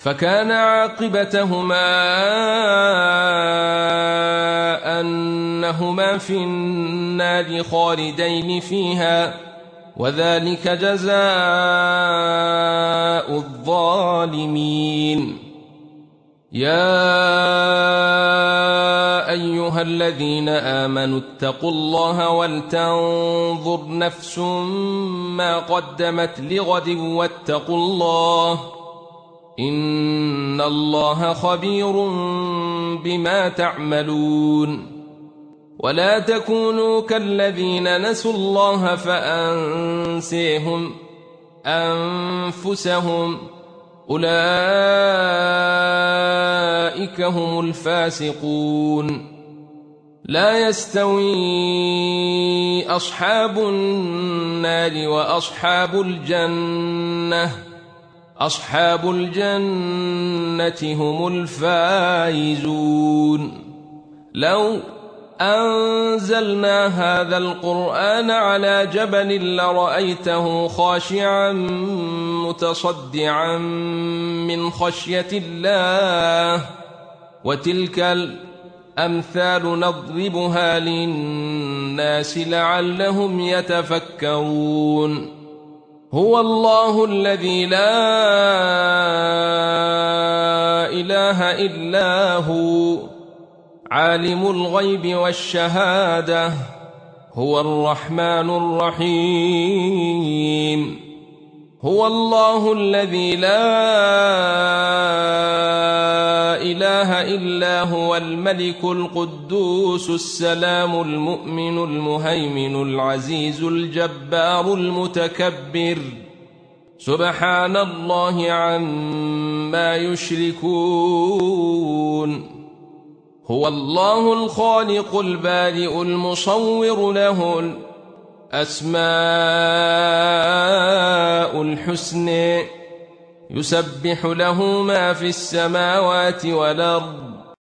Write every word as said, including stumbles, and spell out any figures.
فكان عاقبتهما أنهما في النار خالدين فيها، وذلك جزاء الظالمين. يا أيها الذين آمنوا اتقوا الله ولتنظر نفس ما قدمت لغد واتقوا الله إن الله خبير بما تعملون. ولا تكونوا كالذين نسوا الله فأنسيهم أنفسهم أولئك هم الفاسقون. لا يستوي أصحاب النار وأصحاب الجنة أصحاب الجنة هم الفائزون. لو أنزلنا هذا القرآن على جبل لرأيته خاشعا متصدعا من خشية الله وتلك الأمثال نضربها للناس لعلهم يتفكرون. هو الله الذي لا إله إلا هو عالم الغيب والشهادة هو الرحمن الرحيم. هو الله الذي لا إله إلا هو الملك القدوس السلام المؤمن المهيمن العزيز الجبار المتكبر سبحان الله عما يشركون. هو الله الخالق البارئ المصور له الأسماء الحسنى يسبح له ما في السماوات والأرض